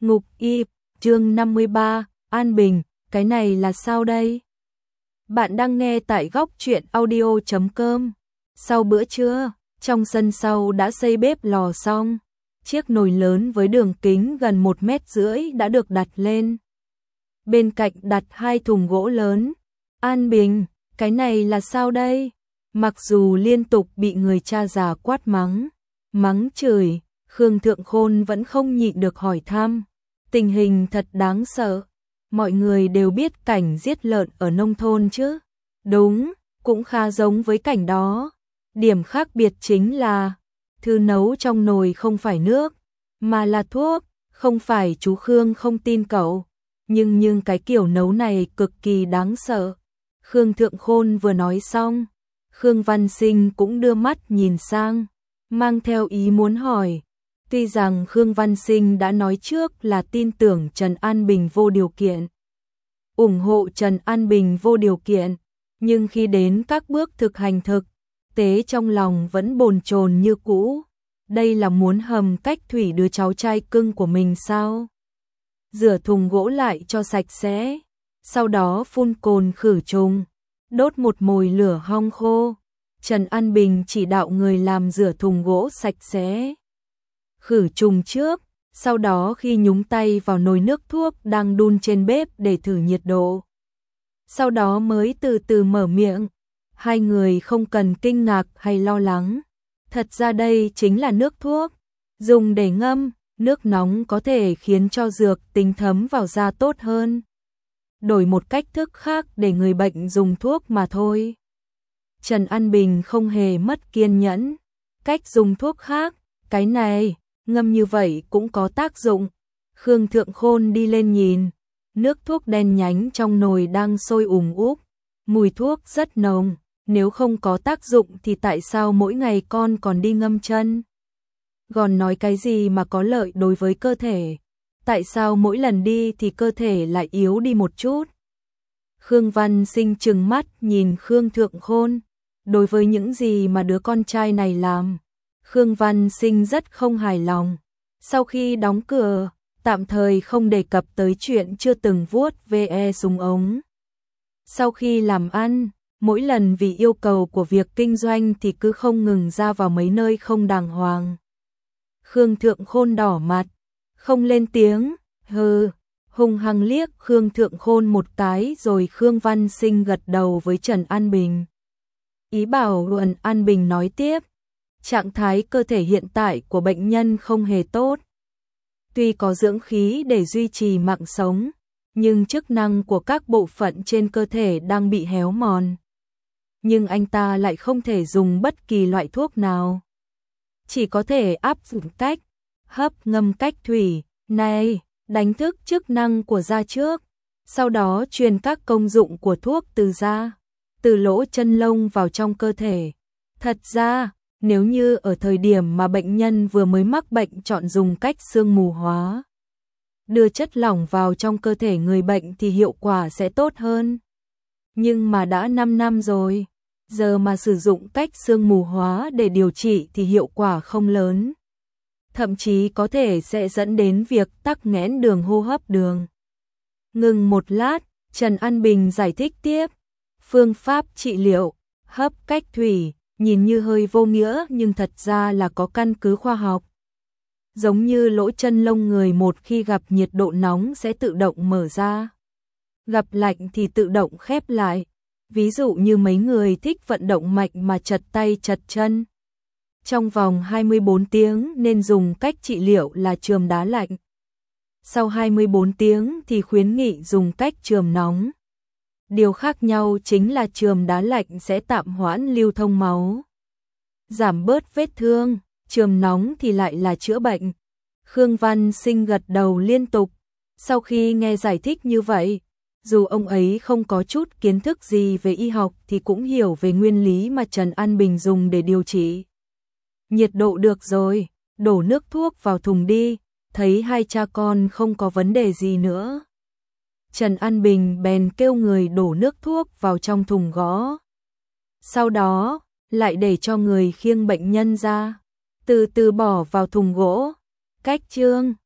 Ngục y, chương 53, An Bình, cái này là sao đây? Bạn đang nghe tại góc truyện audio.com. Sau bữa trưa, trong sân sau đã xây bếp lò xong. Chiếc nồi lớn với đường kính gần 1,5 mét đã được đặt lên. Bên cạnh đặt 2 thùng gỗ lớn. An Bình, cái này là sao đây? Mặc dù liên tục bị người cha già quát mắng chửi, Khương Thượng Khôn vẫn không nhịn được hỏi thăm. Tình hình thật đáng sợ. Mọi người đều biết cảnh giết lợn ở nông thôn chứ? Đúng, cũng khá giống với cảnh đó. Điểm khác biệt chính là thứ nấu trong nồi không phải nước, mà là thuốc. Không phải chú Khương không tin cậu, nhưng cái kiểu nấu này cực kỳ đáng sợ. Khương Thượng Khôn vừa nói xong, Khương Văn Sinh cũng đưa mắt nhìn sang, mang theo ý muốn hỏi. Tuy rằng Khương Văn Sinh đã nói trước là tin tưởng Trần An Bình vô điều kiện, ủng hộ Trần An Bình vô điều kiện, nhưng khi đến các bước thực hành thực tế trong lòng vẫn bồn chồn như cũ. Đây là muốn hầm cách thủy đứa cháu trai cưng của mình sao? Rửa thùng gỗ lại cho sạch sẽ, sau đó phun cồn khử trùng, đốt một mồi lửa hong khô. Trần An Bình chỉ đạo người làm rửa thùng gỗ sạch sẽ, khử trùng trước, sau đó khi nhúng tay vào nồi nước thuốc đang đun trên bếp để thử nhiệt độ. Sau đó mới từ từ mở miệng. Hai người không cần kinh ngạc hay lo lắng. Thật ra đây chính là nước thuốc, dùng để ngâm, nước nóng có thể khiến cho dược tính thấm vào da tốt hơn. Đổi một cách thức khác để người bệnh dùng thuốc mà thôi. Trần An Bình không hề mất kiên nhẫn. Cách dùng thuốc khác, cái này, ngâm như vậy cũng có tác dụng. Khương Thượng Khôn đi lên nhìn, nước thuốc đen nhánh trong nồi đang sôi ùn ùn, mùi thuốc rất nồng. Nếu không có tác dụng thì tại sao mỗi ngày con còn đi ngâm chân? Còn nói cái gì mà có lợi đối với cơ thể? Tại sao mỗi lần đi thì cơ thể lại yếu đi một chút? Khương Văn Sinh trừng mắt nhìn Khương Thượng Khôn. Đối với những gì mà đứa con trai này làm, Khương Văn Sinh rất không hài lòng. Sau khi đóng cửa, tạm thời không đề cập tới chuyện chưa từng vuốt ve súng ống. Sau khi làm ăn, mỗi lần vì yêu cầu của việc kinh doanh thì cứ không ngừng ra vào mấy nơi không đàng hoàng. Khương Thượng Khôn đỏ mặt, không lên tiếng, hung hăng liếc Khương Thượng Khôn một cái rồi Khương Văn Sinh gật đầu với Trần An Bình. Ý bảo Trần An Bình nói tiếp, trạng thái cơ thể hiện tại của bệnh nhân không hề tốt. Tuy có dưỡng khí để duy trì mạng sống, nhưng chức năng của các bộ phận trên cơ thể đang bị héo mòn. Nhưng anh ta lại không thể dùng bất kỳ loại thuốc nào. Chỉ có thể áp dụng cách hấp ngâm cách thủy này, đánh thức chức năng của da trước, sau đó truyền các công dụng của thuốc từ da, từ lỗ chân lông vào trong cơ thể. Thật ra, nếu như ở thời điểm mà bệnh nhân vừa mới mắc bệnh chọn dùng cách sương mù hóa, đưa chất lỏng vào trong cơ thể người bệnh thì hiệu quả sẽ tốt hơn. Nhưng mà đã 5 năm rồi, giờ mà sử dụng cách sương mù hóa để điều trị thì hiệu quả không lớn. Thậm chí có thể sẽ dẫn đến việc tắc nghẽn đường hô hấp đường. Ngừng một lát, Trần An Bình giải thích tiếp. Phương pháp trị liệu, hấp cách thủy, nhìn như hơi vô nghĩa nhưng thật ra là có căn cứ khoa học. Giống như lỗ chân lông người một khi gặp nhiệt độ nóng sẽ tự động mở ra, gặp lạnh thì tự động khép lại. Ví dụ như mấy người thích vận động mạnh mà chật tay chật chân, trong vòng 24 tiếng nên dùng cách trị liệu là chườm đá lạnh. Sau 24 tiếng thì khuyến nghị dùng cách chườm nóng. Điều khác nhau chính là chườm đá lạnh sẽ tạm hoãn lưu thông máu, giảm bớt vết thương, chườm nóng thì lại là chữa bệnh. Khương Văn Sinh gật đầu liên tục. Sau khi nghe giải thích như vậy, dù ông ấy không có chút kiến thức gì về y học thì cũng hiểu về nguyên lý mà Trần An Bình dùng để điều trị. Nhiệt độ được rồi, đổ nước thuốc vào thùng đi, thấy hai cha con không có vấn đề gì nữa. Trần An Bình bèn kêu người đổ nước thuốc vào trong thùng gỗ. Sau đó, lại để cho người khiêng bệnh nhân ra, từ từ bỏ vào thùng gỗ. Cách chương